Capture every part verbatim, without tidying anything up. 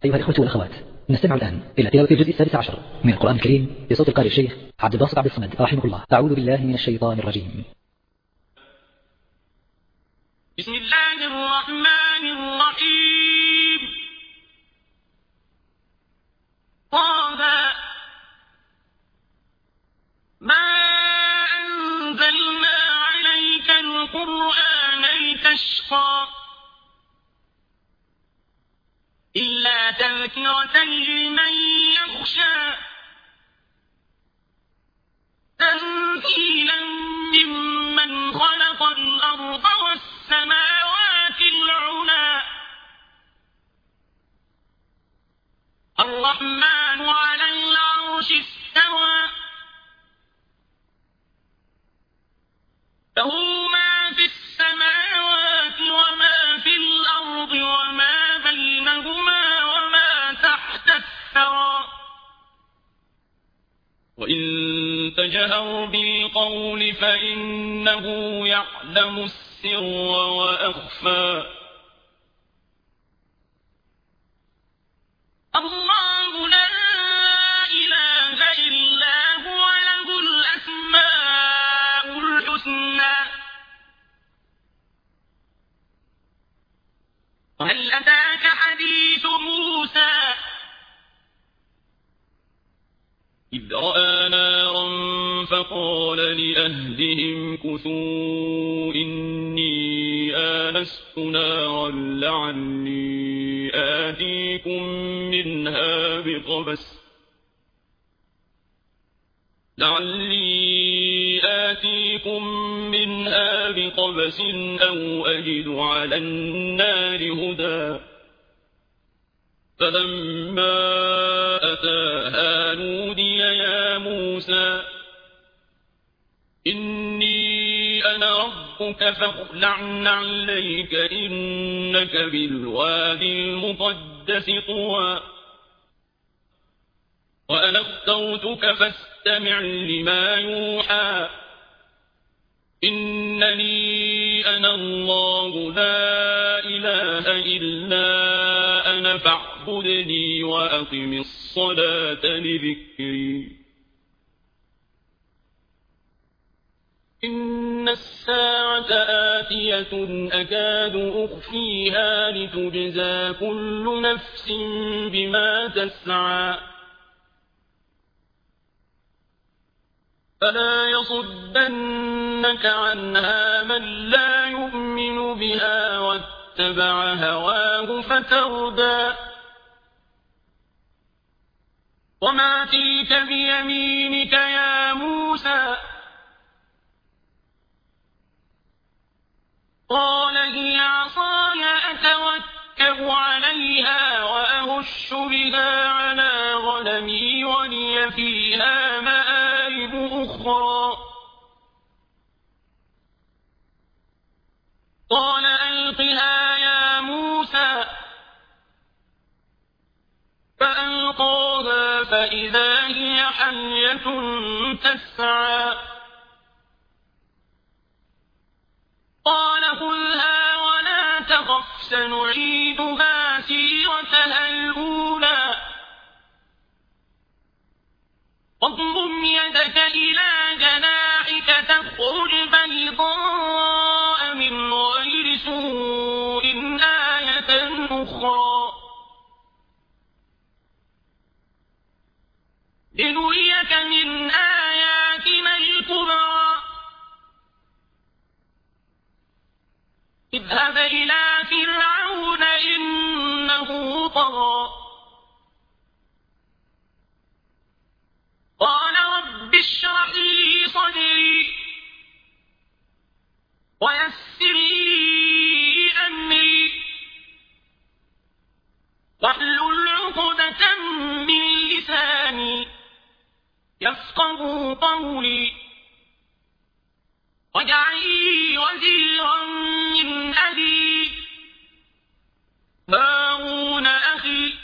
أيها الإخوة والأخوات، نستمع الآن إلى تلاوة الجزء السادس عشر من القرآن الكريم بصوت القارئ الشيخ عبد الباسط عبد الصمد رحمه الله. أعوذ بالله من الشيطان الرجيم. بسم الله الرحمن الرحيم. طه ما أنزلنا عليك القرآن لتشقى إلا تذكرة لمن يخشى تنزيلا ممن خلق الأرض والسماوات العلى الرحمن على العرش استوى له ما في السماوات وما في الأرض وما بينهما وما تحت الثرى وإن تجهر بالقول فإنه يعلم السر وأخفى الله لا إله إلا هو له الأسماء الحسنى هل أتاك حديث موسى إذ رأى نارا فقال لأهلهم كثوا إني آنست نارا لعلي آتيكم منها بقبس لعلي آتيكم منها بقبس أو أجد على النار هدى فلما أتاها نودي يا موسى إني أنا ربك فاخلع نعليك إنك بالوادي المقدس طوى وأنا اخترتك فاستمع لما يوحى إنني أنا الله لا إله إلا أنا فاعبدني وأقم الصلاة لذكري إن الساعة آتية أكاد أخفيها لتجزى كل نفس بما تسعى فلا يصدنك عنها من لا يؤمن بها واتبع هواه فتردى وما تلك بيمينك يا موسى قال هي عصاي أتوكأ عليها وأهش بها على غنمي ولي فيها مآرب أخرى قال ألقها يا موسى فألقاها فإذا هي حية تسعى قال خذها ولا تخف سنعيدها سيرتها الأولى واضمم يدك إلى جناحك تخرج بيضاء من غير سوء آية أخرى لنريك من آياتنا الكبرى اذهب إلى فرعون إنه طغى قال رب اشرح لي صدري ويسر لي أمري واحلل عقدة من لساني يفقهوا قولي واجعل لي وزيرا من أبي هارون أخي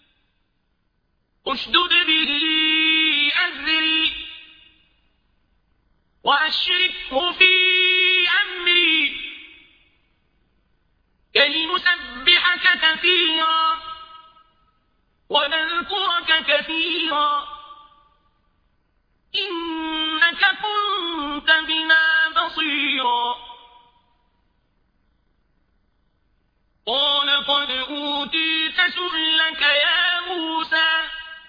اشدد به أزري وأشركه في أمري كي نسبحك كثيرا كثيرا إنك كنت بنا بصيرا قال قد أوتيت سؤلك يا موسى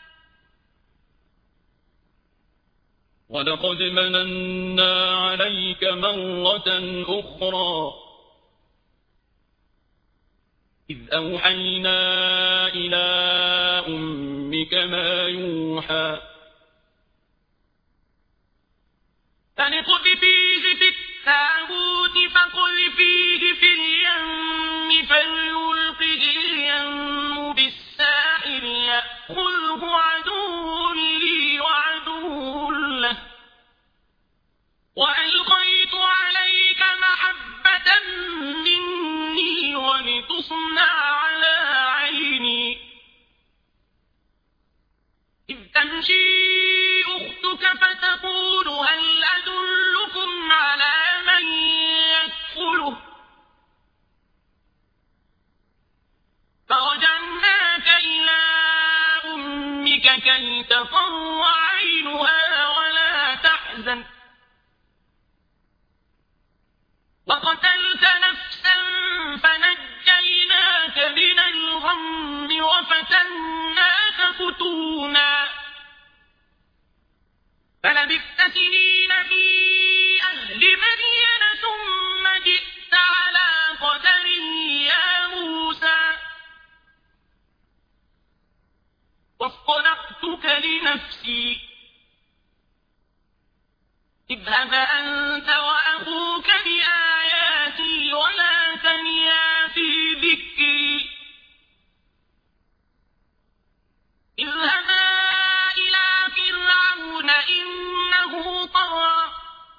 ولقد مننا عليك مرة أخرى إذ أوحينا إلى أمك ما يوحى فلقذفيه في التابوت فاقذفيه في اليم فليلقه اليم بالساحل يأخذه عدو لي وعدو له وألقيت عليك محبة مني ولتصنع على عيني إذ تمشي أختك فتقول هل أدلكم على من يكفله فرجعناك إلى أمك كي تقر عينها ولا تحزن وقتلت نفسا فنجيناك من الغم وفتناك فتونا فلبثت سنين في أهل مدين ثم جئت على قدر يا موسى واصطنعتك لنفسي اذهب أنت وأخوك بآياتي ولا تنيا في ذكري اذهبا إلى فرعون إنه طغى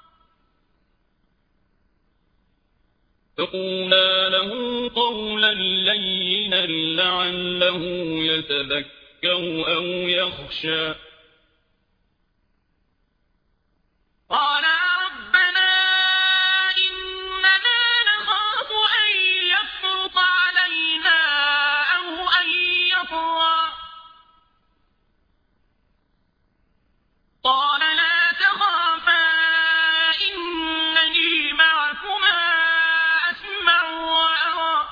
فقولا له قولا لينا لعله يتذكر أو يخشى قال ربنا إننا نخاف أن يفرط علينا أو أن يطغى قال لا تخافا إنني معكما أسمع وأرى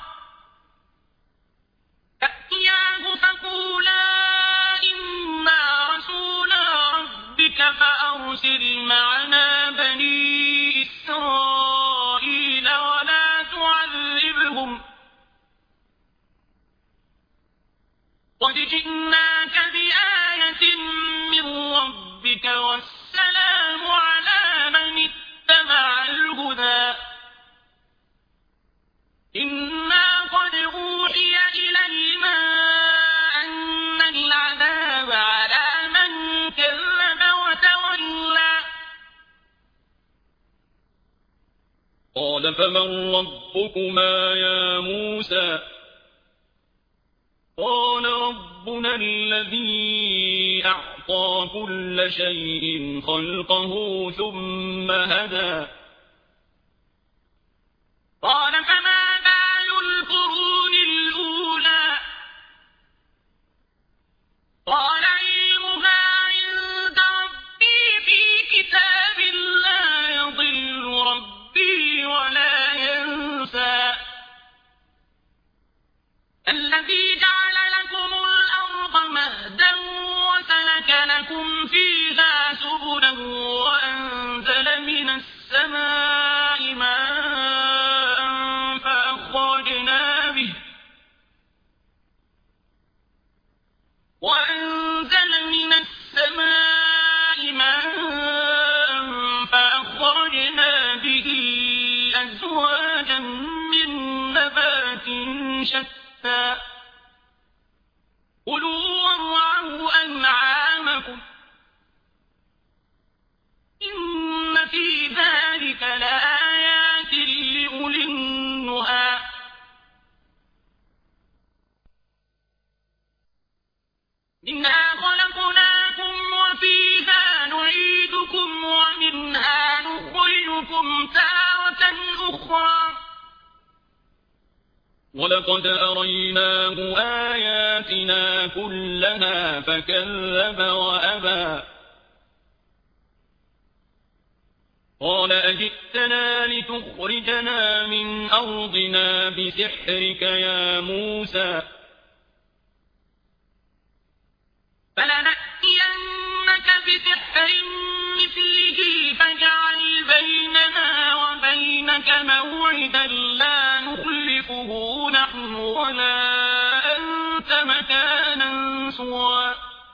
فأتياه فقولا إنا رسولا ربك فأرسل معنا بني إسرائيل ولا تعذبهم قد جئناك بآية من ربك والسلام على من اتبع الهدى إنا قد أوحي إلينا أن العذاب على من كذب وتولى قال فمن ربكما يا موسى قال ربنا الذي أعطى كل شيء خلقه ثم هدى قال فما بال القرون الأولى قال علمها عند ربي في كتاب لا يضل ربي ولا ينسى الذي جعل لكم الأرض مهدا وسلك لكم فيها سبلا وأنزل من السماء ماء فأخرجنا به وأنزل من السماء ماء فأخرجنا به أزواجا من نبات شتى كلوا وارعوا أنعامكم إن في ذلك لآيات لأولي النهى منها خلقناكم وفيها نعيدكم ومنها نخرجكم تارة أخرى ولقد أريناه آياتنا كلها فكذب وأبى قال أجئتنا لتخرجنا من أرضنا بسحرك يا موسى فلنأتينك بسحر مثله فاجعل بيننا وبينك موعدا لا نخلفه نحن ولا أنت مكانا سوى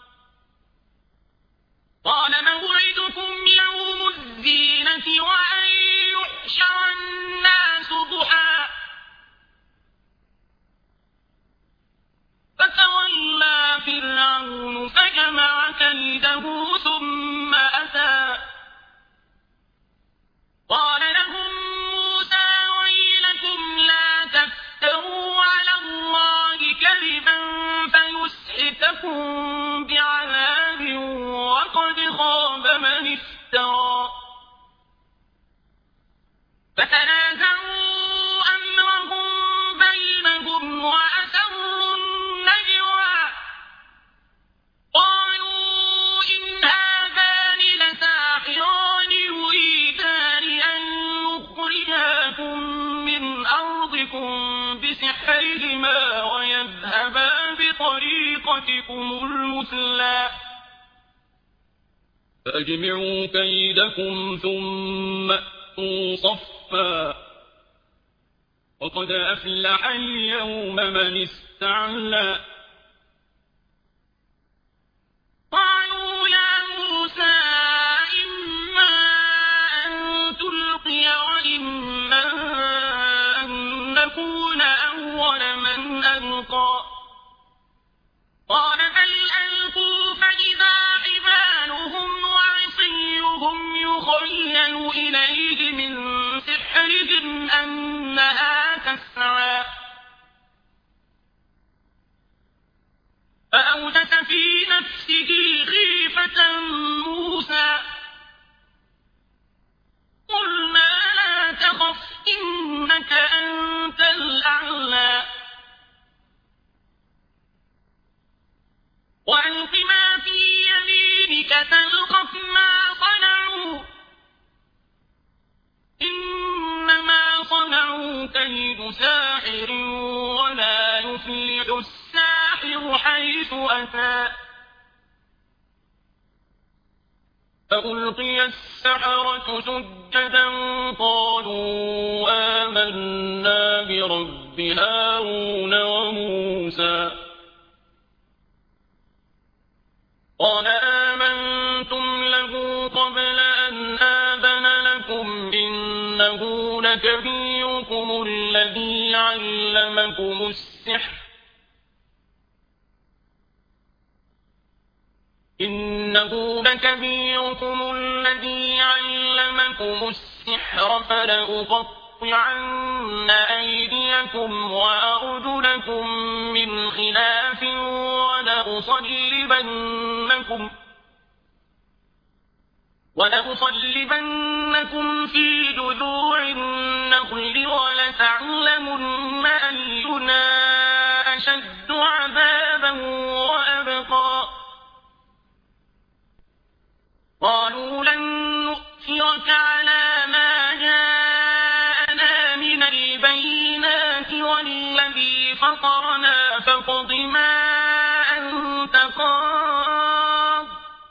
قال موعدكم يوم الزينة وأن يحشر الناس ضحى فتولى فرعون فجمع كيده ثم أتى قال لهم موسى ويلكم لا تفتروا على الله كذبا فيسحتكم بعذاب وقد خاب من افترى فتنازعوا أمرهم بينهم وأسروا النجوى قالوا إن هذان لساحران يريدان أن يخرجاكم من أرضكم بسحرهما ويذهبا بطريقتكم المثلى فأجمعوا كيدكم ثم أتوا صفا وقد أفلح اليوم من استعلى قالوا يا موسى إما أن تلقي وإما أن نكون أول من ألقى قال بل ألقوا فإذا حبالهم وعصيهم يخيل إليه من سحرهم أنها تسعى فأوجس في نفسه خيفة موسى قلنا لا تخف إنك أنت الأعلى وألق ما في يمينك تلقف ما صنعوا إنما صنعوا كيد ساحر ولا يفلح الساحر حيث أتى فألقي السحرة سجدا قالوا آمنا برب هارون وموسى قال آمنتم له قبل أن آذن لكم إنه لكبيركم الذي علمكم السحر إنه لكبيركم الذي علمكم السحر فلأقطعن أيديكم وأرجلكم من خلاف ولأصلبنكم ولأصلبنكم في جذوع النخل ولتعلمن أينا أشد عذابا وأبقى قالوا لن نؤثرك على ما جاءنا من البينات والذي فطرنا فاقض ما أنت قاض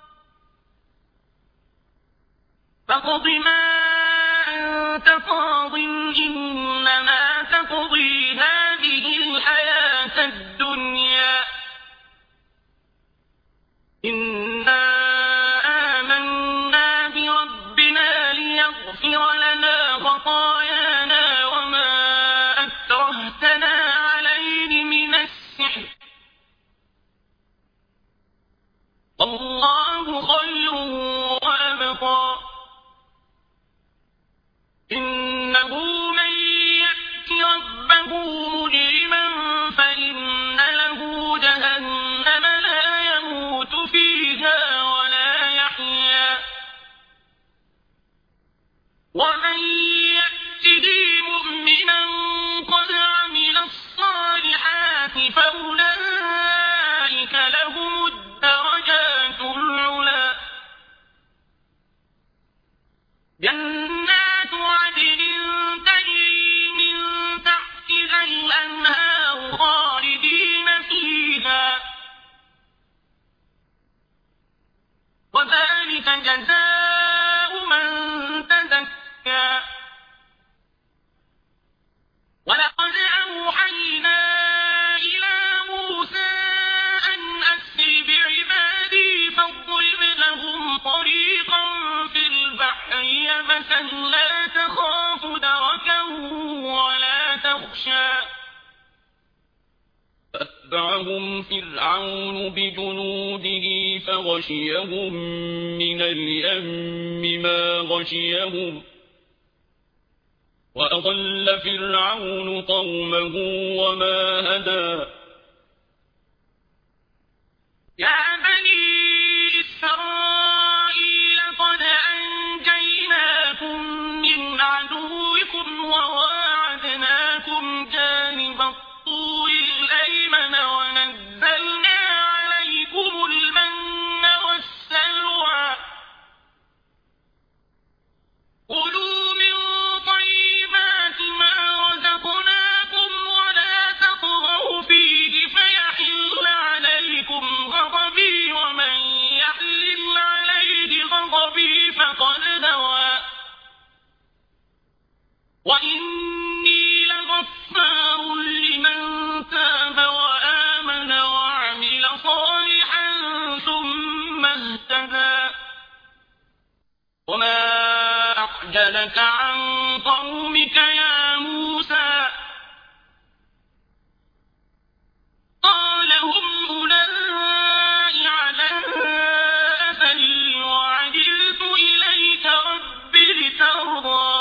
فاقض ما أنت قاض إنما تقضي هذه الحياة الدنيا إنا آمنا بربنا ليغفر لنا خطايانا وما أكرهتنا عليه من السحر الله خير وأبقى إنه من يأت ربه مجرما فإن له جهنم لا يموت فيها ولا يحيا ومن يأته مؤمنا قد عمل الصالحات فأتبعهم فرعون بجنوده فغشيهم من اليم ما غشيهم وأضل فرعون قومه وما هدى يا بني إسرائيل قد أنجيناكم من عدوكم وواعدناكم جانب الطور الأيمن ونزلنا عليكم المن والسلوى كلوا من طيبات ما رزقناكم ولا تطغوا فيه فيحل عليكم غضبي ومن يحلل عليه غضبي فقد هوى وإني لغفار لمن تاب وآمن وعمل صالحا ثم اهتدى وما أعجلك عن قومك يا موسى قال هم أولئك على أثري وعجلت إليك رب لترضى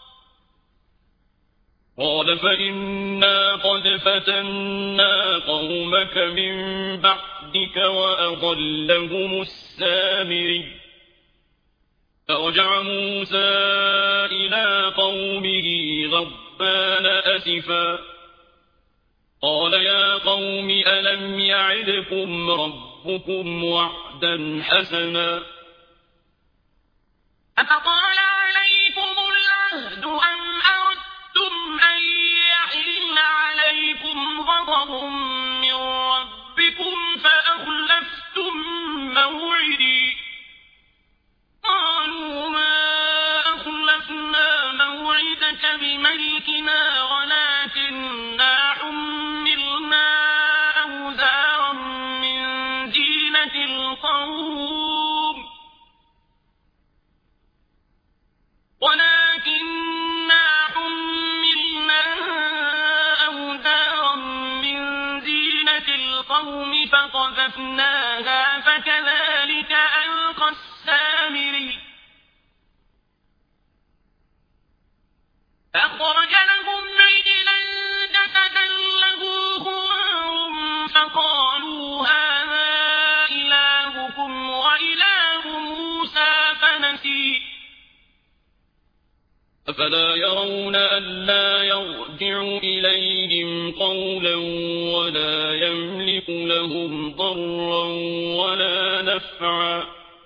قال فإنا قد فتنا قومك من بعدك وأضلهم السامري فرجع موسى إلى قومه غضبان أسفا قال يا قوم ألم يعدكم ربكم وعدا حسنا أفطال عليكم العهد أم أردتم أن يحل عليكم غضب من ربكم فأخلفتم موعدي قالوا ما أخلفنا موعدك بملكنا ولكننا حملنا أوزارا من زينة القوم ولكننا حملنا أوزارا من زينة القوم فقذفناها فكذلك ألقى السامري فأخرج لهم عجلا جسدا له خوار فقالوا هذا إلهكم وإله موسى فنسي أفلا يرون ألا يرجع إليهم قولا ولا يملك لهم ضرا ولا نفعا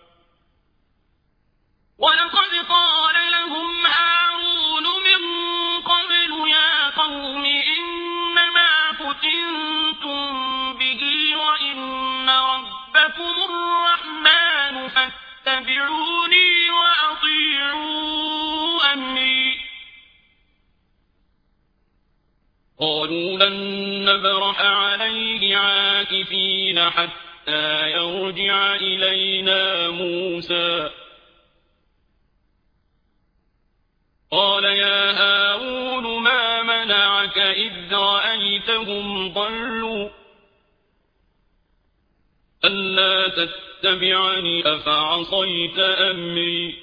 ولقد قال لهم هارون من قبل يا قوم إنما فتنتم به وإن ربكم الرحمن فاتبعوني وأطيعوا أمري قالوا لن نبرح عليه عاكفين حتى يرجع إلينا موسى قال يا هارون ما منعك إذ رأيتهم ضلوا ألا تتبعني أفعصيت أمري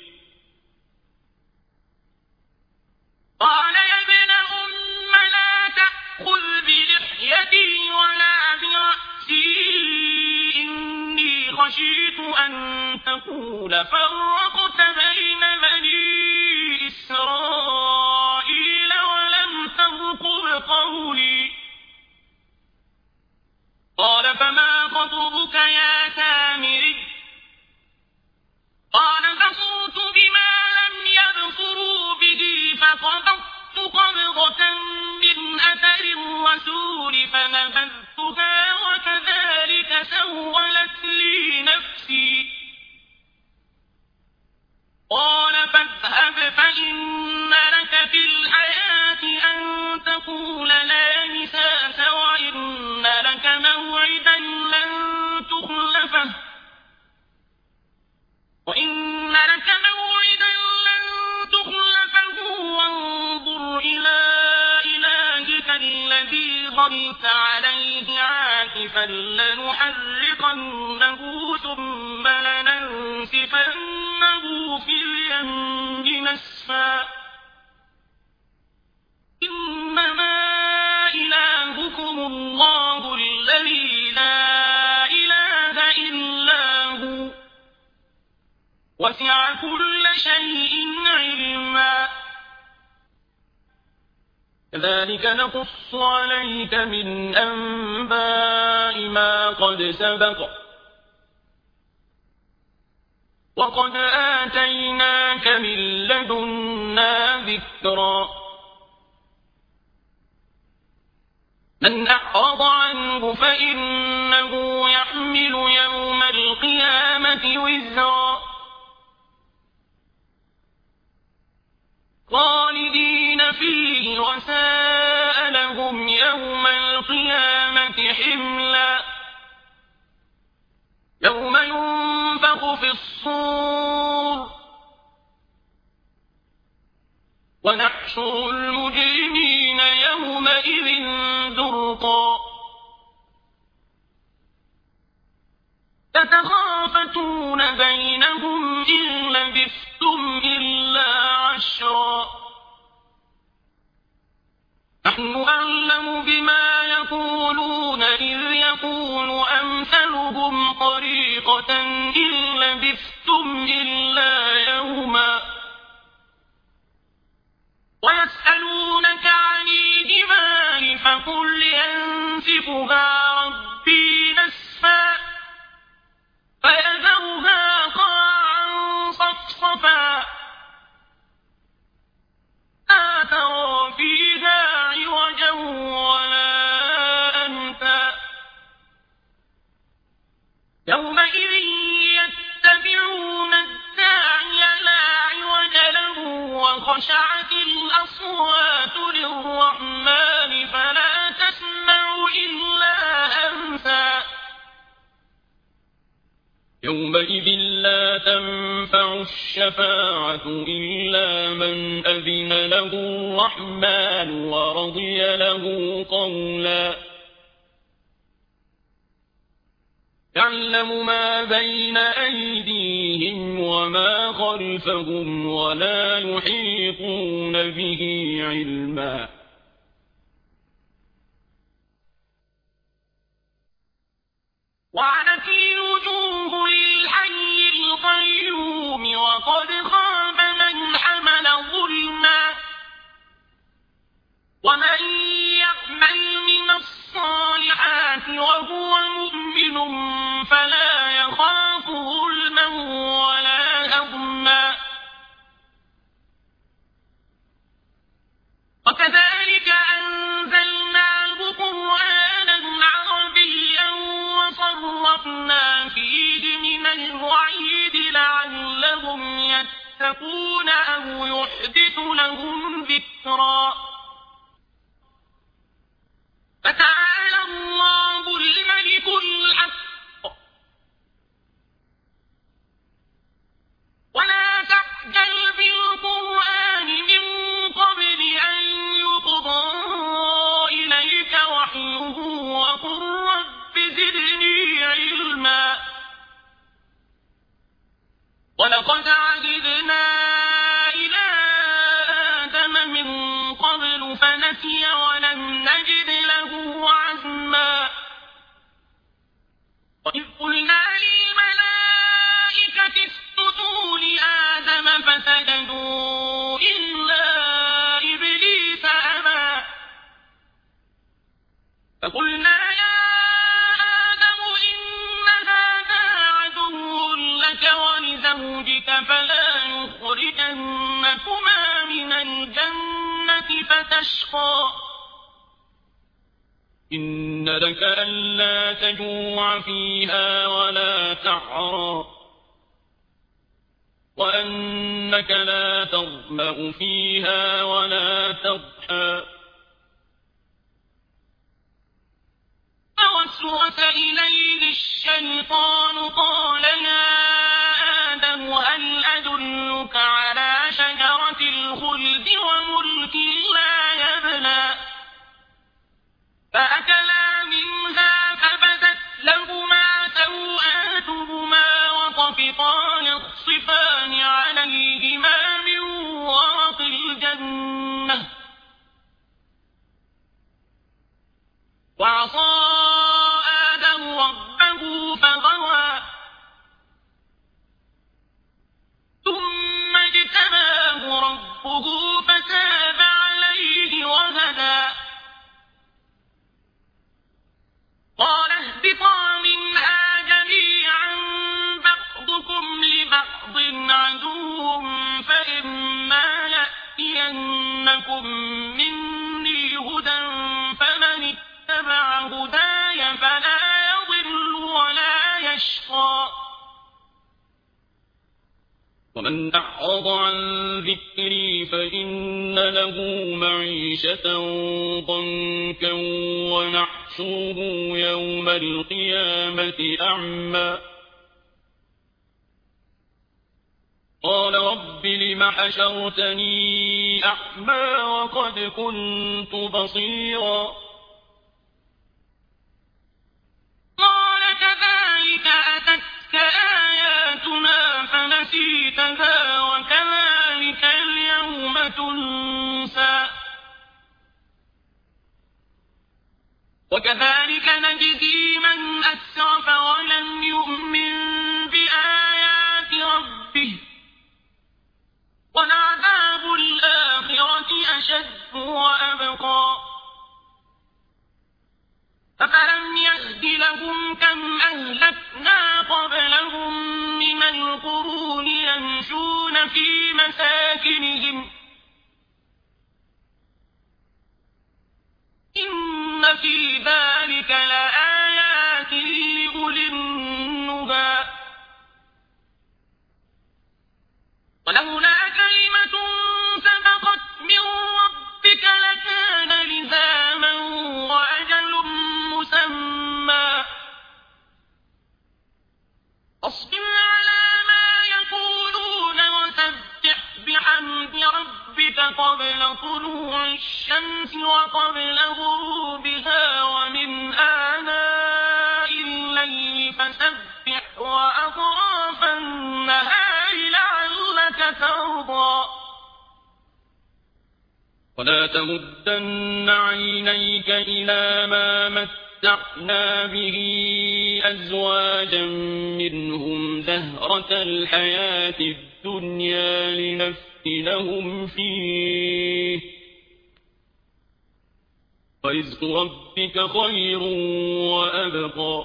قال يا ابن أم لا تأخذ بلحيتي ولا برأسي إني خشيت أن تقول فرقت بين بني إسرائيل ولم ترقب قولي قال فما خطبك يا سامري قال بصرت بما لم يبصروا به فقبضت قبضة من أثر الرسول فنبذتها وكذلك سولت لي نفسي قال فاذهب فإن لك في الحياة أن تقول لا مساس وإن لك موعدا لن لنقذفنه في اليم نسفا إنما إلهكم الله الذي لا إله إلا هو وسع كل شيء علما كذلك نقص عليك من أنباء ما قد سبق وقد آتيناك من لدنا ذكرا من أعرض عنه فإنه يحمل يوم القيامة وزرا خالدين فيه وساء لهم يوم القيامة حملا يوم ينفخ في الصور ونحشر المجرمين يومئذ زرقا يتخافتون بينهم إن لبثتم إلا عشرا نحن أعلم بما يقولون إذ يقول أمثلهم طريقة إن لبثتم إلا يوما ويسألونك عن الجبال فقل ينسفها ربي نسفا فيذرها قاعا صفصفا لا ترى فيها عوجا ولا أمتا يومئذ يتبعون الداعي لا عوج له وخشعت الأصوات للرحمن فلا تسمع إلا همسا يومئذ لا تنفع الشفاعة إلا من أذن له الرحمن ورضي له قولا يعلم ما بين أيديهم وما خلفهم ولا يحيطون به علما وعنت الوجوه للحي القيوم وقد خاب من حمل ظلما ومن يعمل من الصالحات وهو مؤمن فلا يخاف ظلما ولا هضما وكذلك أنزلناه قرآنا عربيا وصرفنا فيه من الوعيد لعلهم يتقون أو يحدث لهم ذكرا فتعالى الله الملك الحق ولا تعجل بالقرآن من قبل أن يقضى إليك وحيه وقل رب زدني علما ولقد عهدنا إلى آدم من قبل فنسي ولم نجد له عزما وإذ قلنا للملائكة اسجدوا لآدم فسجدوا إلا إبليس أبى فقلنا يا آدم إن هذا عدو لك ولزوجك فلا يخرجنكما من الجنة فتشقى إن لك ألا تجوع فيها ولا تعرى وأنك لا تظمأ فيها ولا تضحى فوسوس إليه الشيطان قال يا آدم هل أدلك على شجرة الخلد وملك لا يبلى فأكلا منها فبدت لهما سوآتهما وطفقا يخصفان يخصفان عليهما من ورق الجنة وعصى آدم ربه فغوى ثم اجتباه ربه فتاب عليه وهدى قال اهبطا منها جميعا بعضكم لبعض عدو فإما يأتينكم مني هدى فمن اتبع هداي فلا يضل ولا يشقى ومن أعرض عن ذكري فإن له معيشة ضنكا ونحشره يوم القيامة أعمى قال رب لم حشرتني أعمى وقد كنت بصيرا قال كذلك أتتك آياتنا فنسيتها وكذلك اليوم تنسى وكذلك نجزي من أسرف ولم يؤمن بآيات ربه ولعذاب الآخرة أشد وأبقى أفلم يهد لهم كم أهلكنا قبلهم من القرون يمشون في مساكنهم إن في ذلك لآيات لأولي النهى ولولا كلمة سبقت من ربك لكان لزاما وأجل مسمى اصبر على ما يقولون وسبح بحمد ربك قبل طلوع الشمس وقبل غروبها ومن آناء الليل فسبح وأطراف النهار لعلك ترضى ولا تمدن عينيك إلى ما متعنا به أزواجا منهم زهرة الحياة الدنيا لنفتنهم فيه ورزق ربك خير وأبقى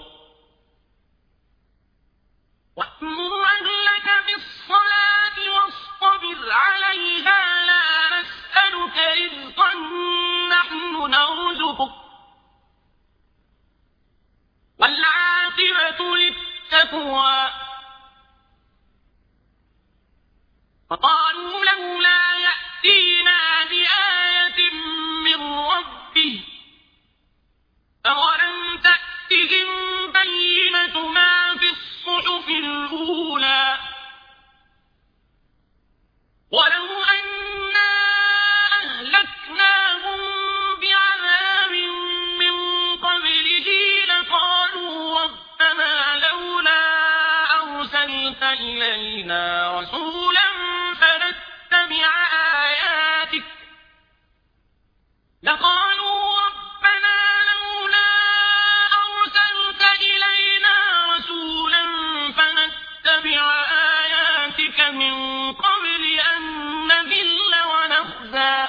وأمر أهلك بالصلاة واصطبر عليها لا نسألك رزقا نحن نرزقك والعاقبة للتقوى فقالوا لولا يأتينا بآية من ربه أولم تأتهم بينة ما في الصحف الأولى ولو أنا أهلكناهم بعذاب من قبله لقالوا ربنا لولا أرسلت إلينا رسولا فنتبع آياتك لقالوا ربنا لولا أرسلت إلينا رسولا فنتبع آياتك من قبل أن نذل ونخزى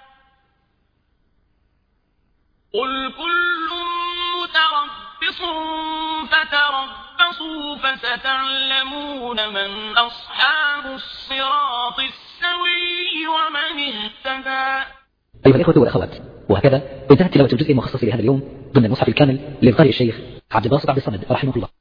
قل كل متربص فتربصوا فستعلمون من أصحاب الصراط السوي ومن اهتدى. أيها الإخوة والأخوات، وهكذا انتهت تلاوة الجزء المخصص لهذا اليوم ضمن المصحف الكامل للقارئ الشيخ عبد الباسط عبد الصمد رحمه الله.